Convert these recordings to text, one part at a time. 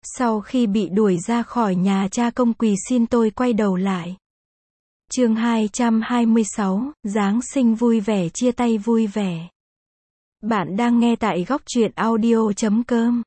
Sau khi bị đuổi ra khỏi nhà, cha công quỳ xin tôi quay đầu lại. Chương 226, Giáng sinh vui vẻ, chia tay vui vẻ. Bạn đang nghe tại góc truyện audio.com.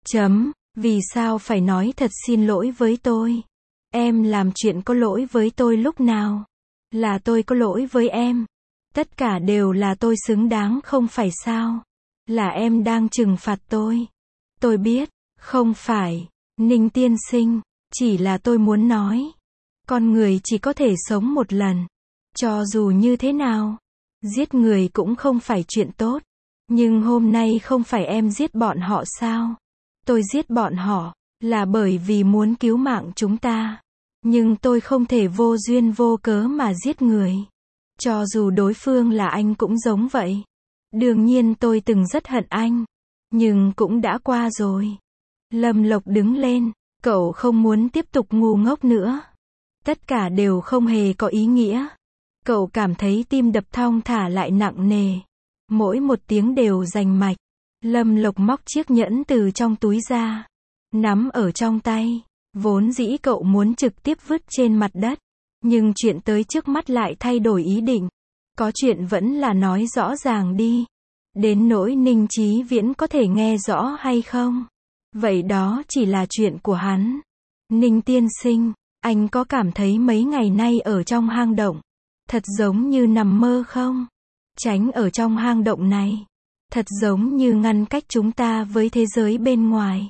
Vì sao phải nói thật xin lỗi với tôi? Em làm chuyện có lỗi với tôi lúc nào? Là tôi có lỗi với em. Tất cả đều là tôi xứng đáng không phải sao? Là em đang trừng phạt tôi. Tôi biết, không phải, Ninh tiên sinh, chỉ là tôi muốn nói. Con người chỉ có thể sống một lần. Cho dù như thế nào, giết người cũng không phải chuyện tốt. Nhưng hôm nay không phải em giết bọn họ sao? Tôi giết bọn họ, là bởi vì muốn cứu mạng chúng ta. Nhưng tôi không thể vô duyên vô cớ mà giết người. Cho dù đối phương là anh cũng giống vậy. Đương nhiên tôi từng rất hận anh. Nhưng cũng đã qua rồi. Lâm Lộc đứng lên. Cậu không muốn tiếp tục ngu ngốc nữa. Tất cả đều không hề có ý nghĩa. Cậu cảm thấy tim đập thong thả lại nặng nề. Mỗi một tiếng đều rành mạch. Lâm Lộc móc chiếc nhẫn từ trong túi ra. Nắm ở trong tay. Vốn dĩ cậu muốn trực tiếp vứt trên mặt đất. Nhưng chuyện tới trước mắt lại thay đổi ý định. Có chuyện vẫn là nói rõ ràng đi. Đến nỗi Ninh Chí Viễn có thể nghe rõ hay không? Vậy đó chỉ là chuyện của hắn. Ninh tiên sinh, anh có cảm thấy mấy ngày nay ở trong hang động thật giống như nằm mơ không? Tránh ở trong hang động này thật giống như ngăn cách chúng ta với thế giới bên ngoài.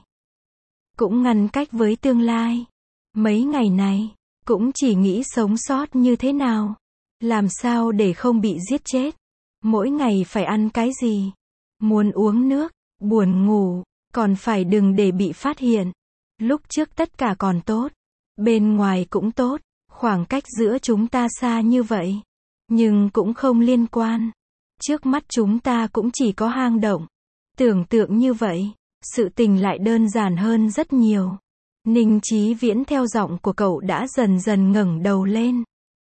Cũng ngăn cách với tương lai. Mấy ngày này cũng chỉ nghĩ sống sót như thế nào. Làm sao để không bị giết chết. Mỗi ngày phải ăn cái gì? Muốn uống nước, buồn ngủ, còn phải đừng để bị phát hiện. Lúc trước tất cả còn tốt. Bên ngoài cũng tốt. Khoảng cách giữa chúng ta xa như vậy. Nhưng cũng không liên quan. Trước mắt chúng ta cũng chỉ có hang động. Tưởng tượng như vậy, sự tình lại đơn giản hơn rất nhiều. Ninh Chí Viễn theo giọng của cậu đã dần dần ngẩng đầu lên.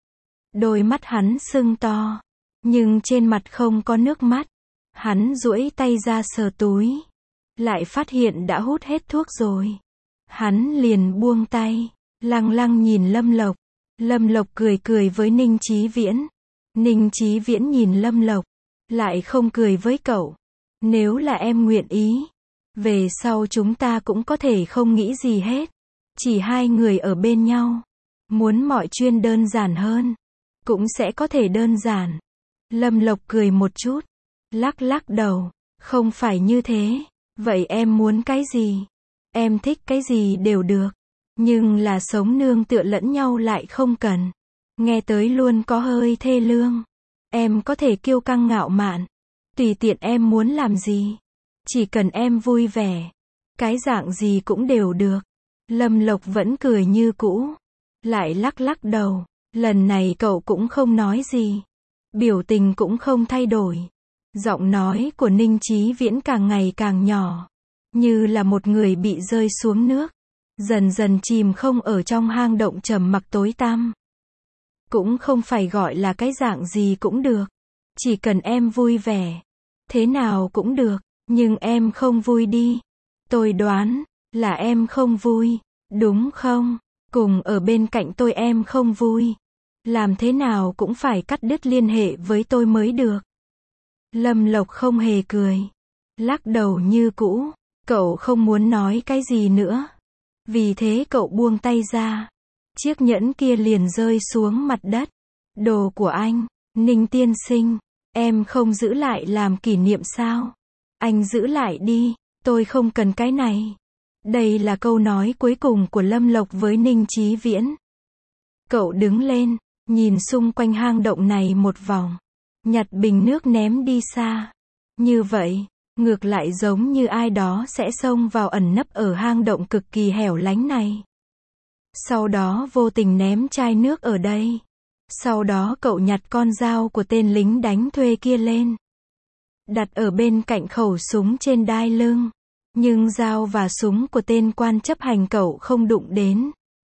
Đôi mắt hắn sưng to. Nhưng trên mặt không có nước mắt. Hắn duỗi tay ra sờ túi. Lại phát hiện đã hút hết thuốc rồi. Hắn liền buông tay. Lăng lăng nhìn Lâm Lộc. Lâm Lộc cười cười với Ninh Chí Viễn. Ninh Chí Viễn nhìn Lâm Lộc. Lại không cười với cậu. Nếu là em nguyện ý. Về sau chúng ta cũng có thể không nghĩ gì hết. Chỉ hai người ở bên nhau. Muốn mọi chuyện đơn giản hơn. Cũng sẽ có thể đơn giản. Lâm Lộc cười một chút. Lắc lắc đầu. Không phải như thế. Vậy em muốn cái gì? Em thích cái gì đều được. Nhưng là sống nương tựa lẫn nhau lại không cần. Nghe tới luôn có hơi thê lương. Em có thể kiêu căng ngạo mạn. Tùy tiện em muốn làm gì. Chỉ cần em vui vẻ. Cái dạng gì cũng đều được. Lâm Lộc vẫn cười như cũ. Lại lắc lắc đầu. Lần này cậu cũng không nói gì. Biểu tình cũng không thay đổi. Giọng nói của Ninh Chí Viễn càng ngày càng nhỏ. Như là một người bị rơi xuống nước. Dần dần chìm không ở trong hang động trầm mặc tối tăm. Cũng không phải gọi là cái dạng gì cũng được. Chỉ cần em vui vẻ. Thế nào cũng được. Nhưng em không vui đi. Tôi đoán là em không vui. Đúng không? Cùng ở bên cạnh tôi em không vui. Làm thế nào cũng phải cắt đứt liên hệ với tôi mới được. Lâm Lộc không hề cười. Lắc đầu như cũ. Cậu không muốn nói cái gì nữa. Vì thế cậu buông tay ra. Chiếc nhẫn kia liền rơi xuống mặt đất. Đồ của anh, Ninh tiên sinh. Em không giữ lại làm kỷ niệm sao? Anh giữ lại đi. Tôi không cần cái này. Đây là câu nói cuối cùng của Lâm Lộc với Ninh Chí Viễn. Cậu đứng lên. Nhìn xung quanh hang động này một vòng. Nhặt bình nước ném đi xa. Như vậy, ngược lại giống như ai đó sẽ xông vào ẩn nấp ở hang động cực kỳ hẻo lánh này. Sau đó vô tình ném chai nước ở đây. Sau đó cậu nhặt con dao của tên lính đánh thuê kia lên. Đặt ở bên cạnh khẩu súng trên đai lưng. Nhưng dao và súng của tên quan chấp hành cậu không đụng đến.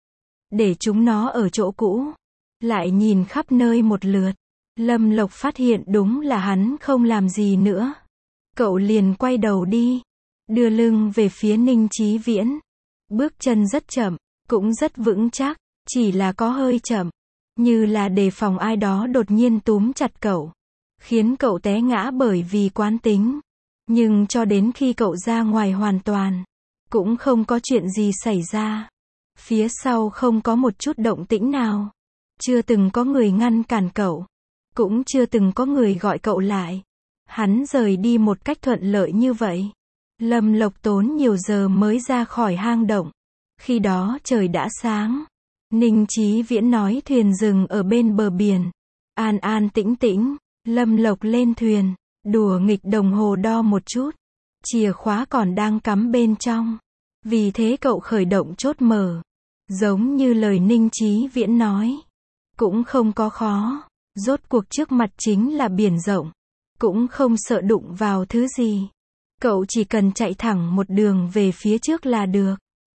Để chúng nó ở chỗ cũ. Lại nhìn khắp nơi một lượt. Lâm Lộc phát hiện đúng là hắn không làm gì nữa. Cậu liền quay đầu đi. Đưa lưng về phía Ninh Chí Viễn. Bước chân rất chậm, cũng rất vững chắc, chỉ là có hơi chậm, như là đề phòng ai đó đột nhiên túm chặt cậu, khiến cậu té ngã bởi vì quán tính. Nhưng cho đến khi cậu ra ngoài hoàn toàn, cũng không có chuyện gì xảy ra. Phía sau không có một chút động tĩnh nào. Chưa từng có người ngăn cản cậu. Cũng chưa từng có người gọi cậu lại. Hắn rời đi một cách thuận lợi như vậy. Lâm Lộc tốn nhiều giờ mới ra khỏi hang động. Khi đó trời đã sáng. Ninh Chí Viễn nói thuyền dừng ở bên bờ biển. An an tĩnh tĩnh. Lâm Lộc lên thuyền. Đùa nghịch đồng hồ đo một chút. Chìa khóa còn đang cắm bên trong. Vì thế cậu khởi động chốt mở. Giống như lời Ninh Chí Viễn nói. Cũng không có khó. Rốt cuộc trước mặt chính là biển rộng. Cũng không sợ đụng vào thứ gì. Cậu chỉ cần chạy thẳng một đường về phía trước là được.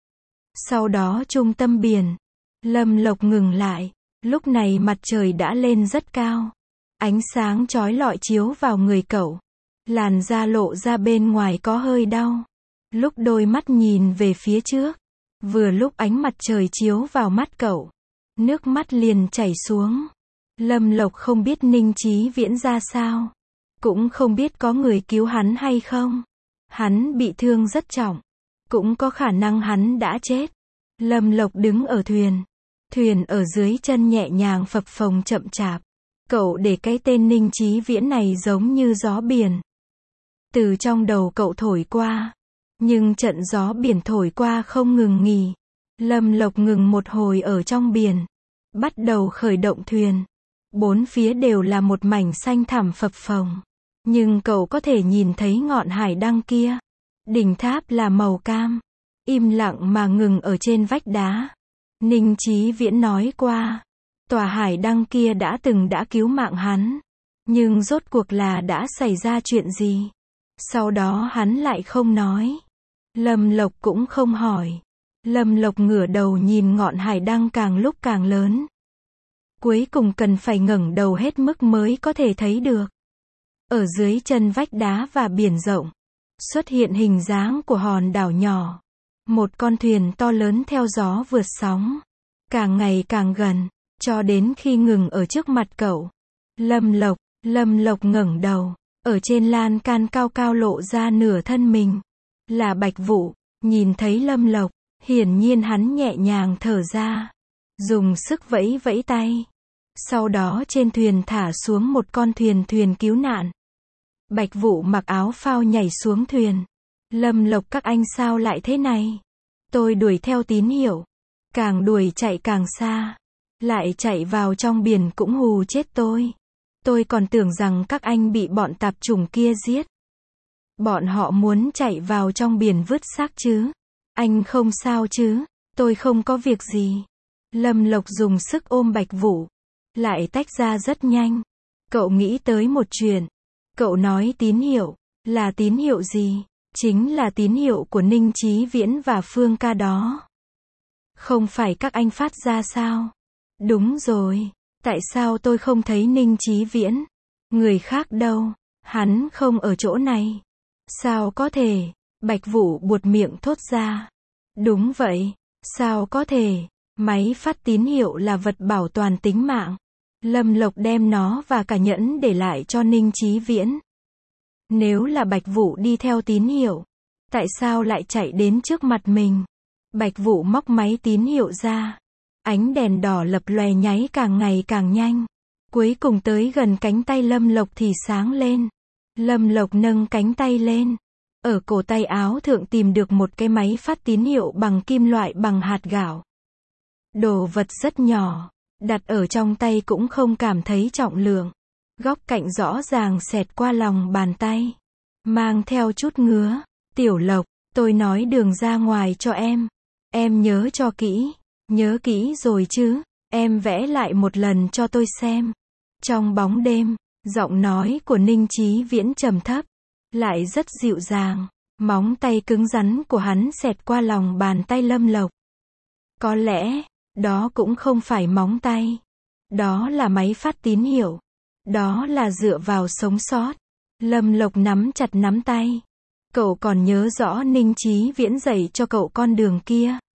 Sau đó trung tâm biển. Lâm Lộc ngừng lại. Lúc này mặt trời đã lên rất cao. Ánh sáng chói lọi chiếu vào người cậu. Làn da lộ ra bên ngoài có hơi đau. Lúc đôi mắt nhìn về phía trước. Vừa lúc ánh mặt trời chiếu vào mắt cậu. Nước mắt liền chảy xuống. Lâm Lộc không biết Ninh Chí Viễn ra sao. Cũng không biết có người cứu hắn hay không. Hắn bị thương rất trọng. Cũng có khả năng hắn đã chết. Lâm Lộc đứng ở thuyền. Thuyền ở dưới chân nhẹ nhàng phập phồng chậm chạp. Cậu để cái tên Ninh Chí Viễn này giống như gió biển. Từ trong đầu cậu thổi qua. Nhưng trận gió biển thổi qua không ngừng nghỉ. Lâm Lộc ngừng một hồi ở trong biển. Bắt đầu khởi động thuyền. Bốn phía đều là một mảnh xanh thẳm phập phồng. Nhưng cậu có thể nhìn thấy ngọn hải đăng kia. Đỉnh tháp là màu cam. Im lặng mà ngừng ở trên vách đá. Ninh Chí Viễn nói qua. Tòa hải đăng kia đã cứu mạng hắn. Nhưng rốt cuộc là đã xảy ra chuyện gì? Sau đó hắn lại không nói. Lâm Lộc cũng không hỏi. Lâm Lộc ngửa đầu nhìn ngọn hải đăng càng lúc càng lớn. Cuối cùng cần phải ngẩng đầu hết mức mới có thể thấy được. Ở dưới chân vách đá và biển rộng, xuất hiện hình dáng của hòn đảo nhỏ. Một con thuyền to lớn theo gió vượt sóng. Càng ngày càng gần, cho đến khi ngừng ở trước mặt cậu. Lâm Lộc ngẩng đầu. Ở trên lan can cao cao lộ ra nửa thân mình. Là Bạch Vũ. Nhìn thấy Lâm Lộc, hiển nhiên hắn nhẹ nhàng thở ra. Dùng sức vẫy vẫy tay. Sau đó trên thuyền thả xuống một con thuyền cứu nạn. Bạch Vũ mặc áo phao nhảy xuống thuyền. Lâm Lộc, các anh sao lại thế này? Tôi đuổi theo tín hiệu. Càng đuổi chạy càng xa. Lại chạy vào trong biển cũng hù chết tôi. Tôi còn tưởng rằng các anh bị bọn tạp chủng kia giết. Bọn họ muốn chạy vào trong biển vứt xác chứ. Anh không sao chứ? Tôi không có việc gì. Lâm Lộc dùng sức ôm Bạch Vũ. Lại tách ra rất nhanh. Cậu nghĩ tới một chuyện. Cậu nói tín hiệu. Là tín hiệu gì? Chính là tín hiệu của Ninh Chí Viễn và Phương Ca đó. Không phải các anh phát ra sao? Đúng rồi. Tại sao tôi không thấy Ninh Chí Viễn? Người khác đâu? Hắn không ở chỗ này. Sao có thể? Bạch Vũ buột miệng thốt ra. Đúng vậy. Sao có thể? Máy phát tín hiệu là vật bảo toàn tính mạng. Lâm Lộc đem nó và cả nhẫn để lại cho Ninh Chí Viễn. Nếu là Bạch Vũ đi theo tín hiệu, tại sao lại chạy đến trước mặt mình? Bạch Vũ móc máy tín hiệu ra. Ánh đèn đỏ lập lòe nháy càng ngày càng nhanh. Cuối cùng tới gần cánh tay Lâm Lộc thì sáng lên. Lâm Lộc nâng cánh tay lên. Ở cổ tay áo thượng tìm được một cái máy phát tín hiệu bằng kim loại bằng hạt gạo. Đồ vật rất nhỏ. Đặt ở trong tay cũng không cảm thấy trọng lượng. Góc cạnh rõ ràng xẹt qua lòng bàn tay. Mang theo chút ngứa. Tiểu Lộc, tôi nói đường ra ngoài cho em. Em nhớ cho kỹ. Nhớ kỹ rồi chứ. Em vẽ lại một lần cho tôi xem. Trong bóng đêm, giọng nói của Ninh Chí Viễn trầm thấp. Lại rất dịu dàng. Móng tay cứng rắn của hắn xẹt qua lòng bàn tay Lâm Lộc. Có lẽ, đó cũng không phải móng tay. Đó là máy phát tín hiệu. Đó là dựa vào sống sót. Lâm Lộc nắm chặt nắm tay. Cậu còn nhớ rõ Ninh Chí Viễn dạy cho cậu con đường kia.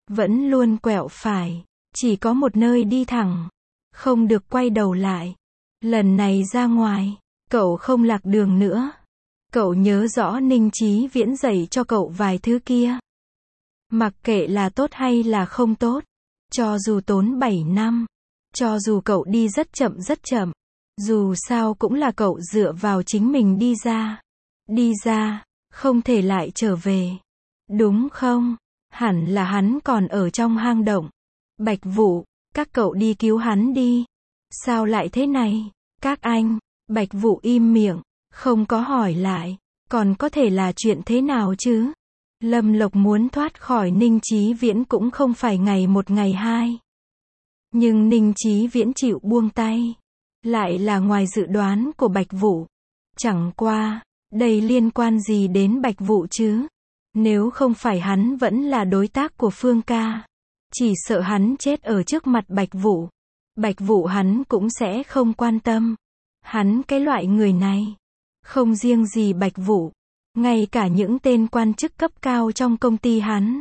Vẫn luôn quẹo phải. Chỉ có một nơi đi thẳng. Không được quay đầu lại. Lần này ra ngoài, cậu không lạc đường nữa. Cậu nhớ rõ Ninh Chí Viễn dạy cho cậu vài thứ kia. Mặc kệ là tốt hay là không tốt. Cho dù tốn 7 năm. Cho dù cậu đi rất chậm. Dù sao cũng là cậu dựa vào chính mình đi ra. Đi ra, không thể lại trở về. Đúng không? Hẳn là hắn còn ở trong hang động. Bạch Vũ, các cậu đi cứu hắn đi. Sao lại thế này? Các anh, Bạch Vũ im miệng, không có hỏi lại. Còn có thể là chuyện thế nào chứ? Lâm Lộc muốn thoát khỏi Ninh Chí Viễn cũng không phải ngày một ngày hai. Nhưng Ninh Chí Viễn chịu buông tay. Lại là ngoài dự đoán của Bạch Vũ. Chẳng qua, đây liên quan gì đến Bạch Vũ chứ? Nếu không phải hắn vẫn là đối tác của Phương ca. Chỉ sợ hắn chết ở trước mặt Bạch Vũ. Bạch Vũ hắn cũng sẽ không quan tâm. Hắn cái loại người này. Không riêng gì Bạch Vũ. Ngay cả những tên quan chức cấp cao trong công ty hắn.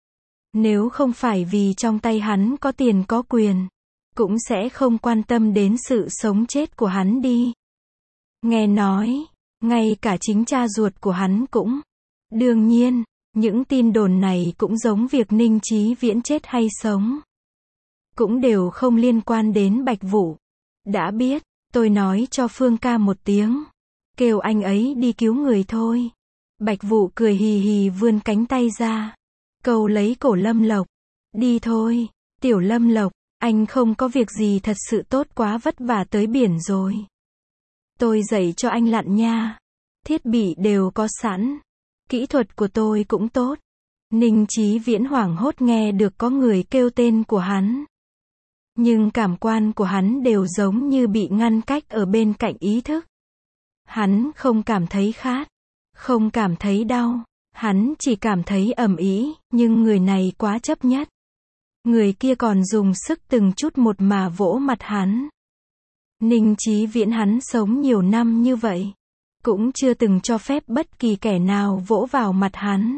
Nếu không phải vì trong tay hắn có tiền có quyền. Cũng sẽ không quan tâm đến sự sống chết của hắn đi. Nghe nói, ngay cả chính cha ruột của hắn cũng. Đương nhiên, những tin đồn này cũng giống việc Ninh Chí Viễn chết hay sống. Cũng đều không liên quan đến Bạch Vũ. Đã biết, tôi nói cho Phương ca một tiếng. Kêu anh ấy đi cứu người thôi. Bạch Vũ cười hì hì vươn cánh tay ra. Cầu lấy cổ Lâm Lộc. Đi thôi, tiểu Lâm Lộc, anh không có việc gì thật sự tốt quá vất vả tới biển rồi. Tôi dạy cho anh lặn nha. Thiết bị đều có sẵn. Kỹ thuật của tôi cũng tốt. Ninh Chí Viễn hoảng hốt nghe được có người kêu tên của hắn. Nhưng cảm quan của hắn đều giống như bị ngăn cách ở bên cạnh ý thức. Hắn không cảm thấy khát. Không cảm thấy đau. Hắn chỉ cảm thấy ầm ĩ, nhưng người này quá chấp nhất. Người kia còn dùng sức từng chút một mà vỗ mặt hắn. Ninh Chí Viễn hắn sống nhiều năm như vậy. Cũng chưa từng cho phép bất kỳ kẻ nào vỗ vào mặt hắn.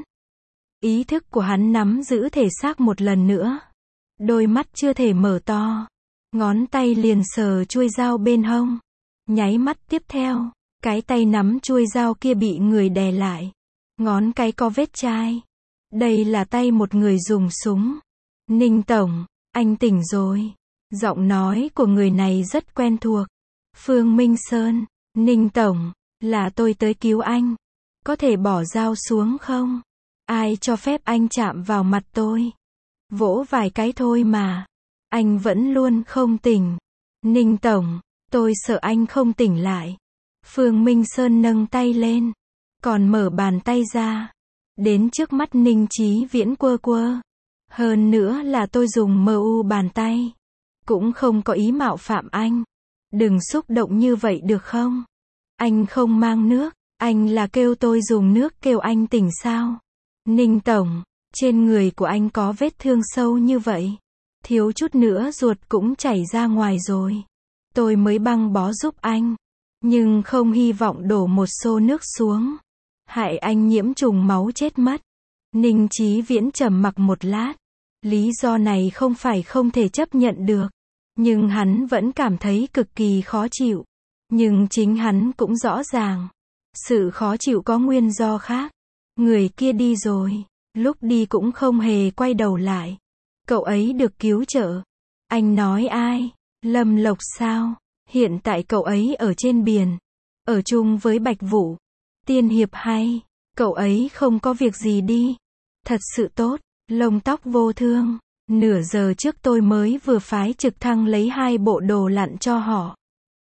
Ý thức của hắn nắm giữ thể xác một lần nữa. Đôi mắt chưa thể mở to. Ngón tay liền sờ chuôi dao bên hông. Nháy mắt tiếp theo, cái tay nắm chuôi dao kia bị người đè lại. Ngón cái có vết chai. Đây là tay một người dùng súng. Ninh tổng, anh tỉnh rồi. Giọng nói của người này rất quen thuộc. Phương Minh Sơn, Ninh tổng, là tôi tới cứu anh. Có thể bỏ dao xuống không? Ai cho phép anh chạm vào mặt tôi? Vỗ vài cái thôi mà. Anh vẫn luôn không tỉnh. Ninh tổng, tôi sợ anh không tỉnh lại. Phương Minh Sơn nâng tay lên. Còn mở bàn tay ra. Đến trước mắt Ninh Chí Viễn quơ quơ. Hơn nữa là tôi dùng MU bàn tay. Cũng không có ý mạo phạm anh. Đừng xúc động như vậy được không? Anh không mang nước. Anh là kêu tôi dùng nước kêu anh tỉnh sao? Ninh tổng, trên người của anh có vết thương sâu như vậy. Thiếu chút nữa ruột cũng chảy ra ngoài rồi. Tôi mới băng bó giúp anh. Nhưng không hy vọng đổ một xô nước xuống. Hại anh nhiễm trùng máu chết mất. Ninh Chí Viễn trầm mặc một lát. Lý do này không phải không thể chấp nhận được. Nhưng hắn vẫn cảm thấy cực kỳ khó chịu. Nhưng chính hắn cũng rõ ràng. Sự khó chịu có nguyên do khác. Người kia đi rồi. Lúc đi cũng không hề quay đầu lại. Cậu ấy được cứu trợ. Anh nói ai? Lâm Lộc sao? Hiện tại cậu ấy ở trên biển. Ở chung với Bạch Vũ. Tiên hiệp hay. Cậu ấy không có việc gì đi. Thật sự tốt. Lông tóc vô thương. Nửa giờ trước tôi mới vừa phái trực thăng lấy 2 bộ đồ lặn cho họ.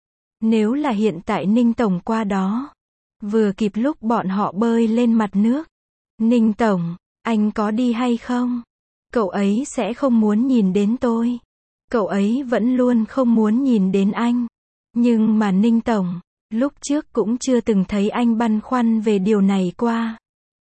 Nếu là hiện tại Ninh tổng qua đó. Vừa kịp lúc bọn họ bơi lên mặt nước. Ninh tổng, anh có đi hay không? Cậu ấy sẽ không muốn nhìn đến tôi. Cậu ấy vẫn luôn không muốn nhìn đến anh. Nhưng mà Ninh tổng, lúc trước cũng chưa từng thấy anh băn khoăn về điều này qua.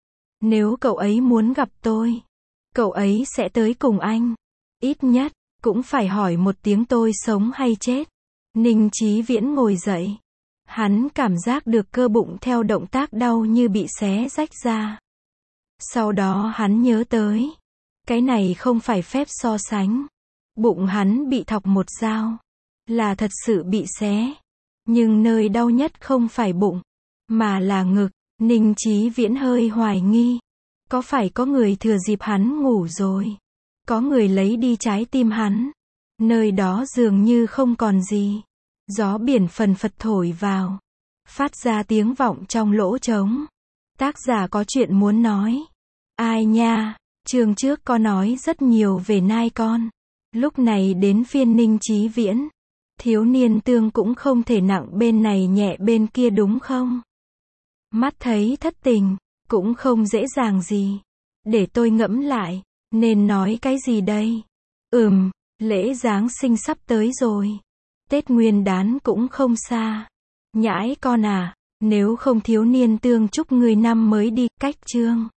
Nếu cậu ấy muốn gặp tôi, cậu ấy sẽ tới cùng anh. Ít nhất, cũng phải hỏi một tiếng tôi sống hay chết. Ninh Chí Viễn ngồi dậy. Hắn cảm giác được cơ bụng theo động tác đau như bị xé rách ra. Sau đó hắn nhớ tới. Cái này không phải phép so sánh. Bụng hắn bị thọc một dao. Là thật sự bị xé. Nhưng nơi đau nhất không phải bụng, mà là ngực. Ninh Chí Viễn hơi hoài nghi. Có phải có người thừa dịp hắn ngủ rồi? Có người lấy đi trái tim hắn. Nơi đó dường như không còn gì. Gió biển phần phật thổi vào. Phát ra tiếng vọng trong lỗ trống. Tác giả có chuyện muốn nói. Ai nha, chương trước có nói rất nhiều về nai con. Lúc này đến phiên Ninh Chí Viễn. Thiếu niên tương cũng không thể nặng bên này nhẹ bên kia đúng không? Mắt thấy thất tình, cũng không dễ dàng gì. Để tôi ngẫm lại, nên nói cái gì đây? Lễ Giáng sinh sắp tới rồi. Tết Nguyên Đán cũng không xa. Nhãi con à, nếu không thiếu niên tương chúc người năm mới đi, cách chương.